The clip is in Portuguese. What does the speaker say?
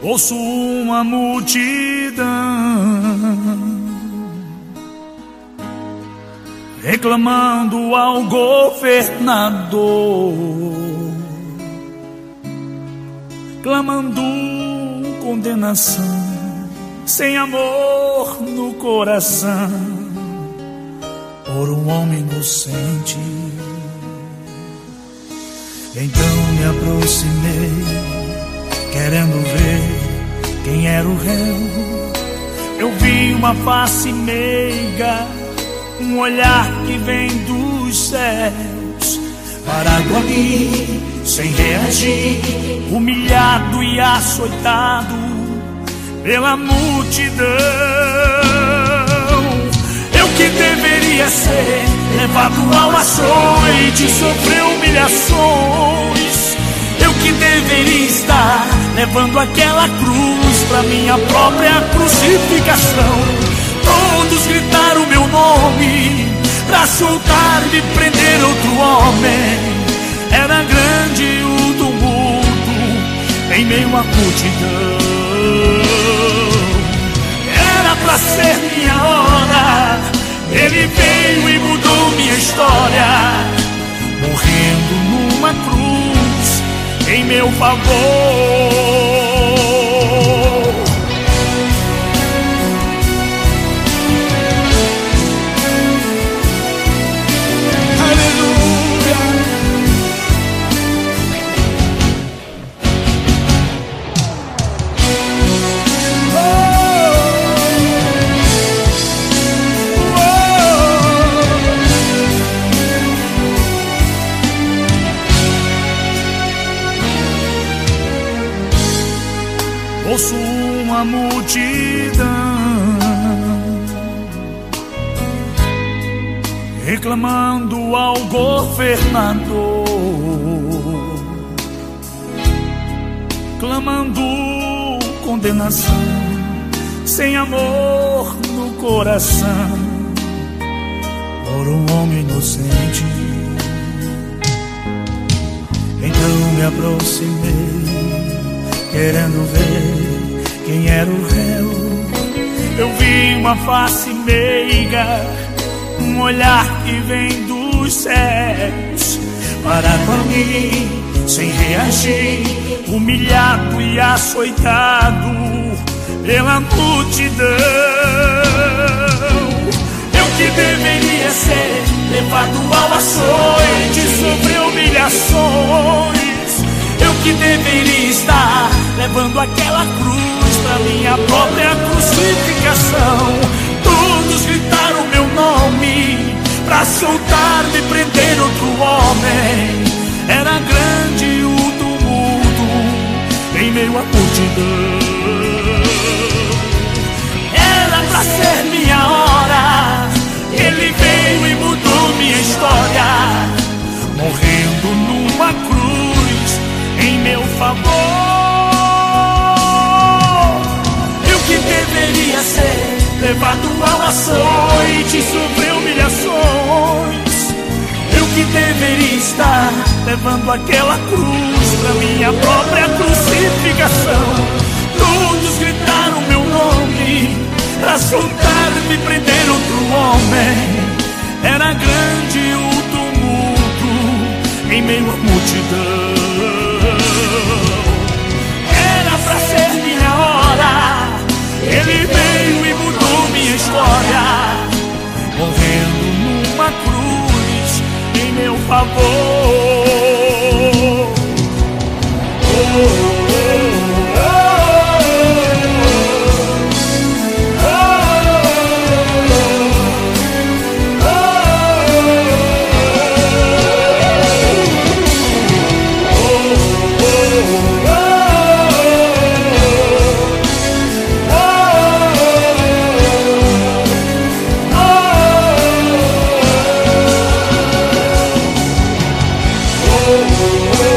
Ouço uma multidão reclamando ao governador, clamando condenação, sem amor no coração, por um homem inocente. Então me aproximei, querendo ver quem era o réu. Eu vi uma face meiga, um olhar que vem dos céus, parado ali, sem reagir, humilhado e açoitado pela multidão. Eu que deveria ser levado ao açoite, sofrer humilhações. Eu que deveria estar levando aquela cruz pra minha própria crucificação. Todos gritaram meu nome pra soltar e prender outro homem. Era grande o tumulto em meio à multidão. Era pra ser minha hora, ele veio e mudou minha história, morrendo numa cruz em meu favor. Ouço uma multidão reclamando ao governador, clamando condenação, sem amor no coração, por um homem inocente. Então me aproximei, querendo ver quem era o réu. Eu vi uma face meiga, um olhar que vem dos céus, parado ali, sem reagir, humilhado e açoitado pela multidão. Eu que deveria ser levado ao açoite, sofrer humilhações. Eu que deveria estar levando aquela cruz pra minha própria crucificação. Todos gritaram meu nome pra soltar-me e prender outro homem. Era grande o tumulto em meio à multidão. Era pra ser minha hora, ele veio e mudou minha história, morrendo numa cruz em meu favor. Eu que deveria ser levado ao açoite, sofrer humilhações. Eu que deveria estar levando aquela cruz pra minha própria crucificação. Todos gritaram meu nome pra soltar-me e prender outro homem. Era grande o tumulto em meio à multidão. Era pra ser minha hora, ele veio e mudou minha história, morrendo numa cruz em meu favor. Oh,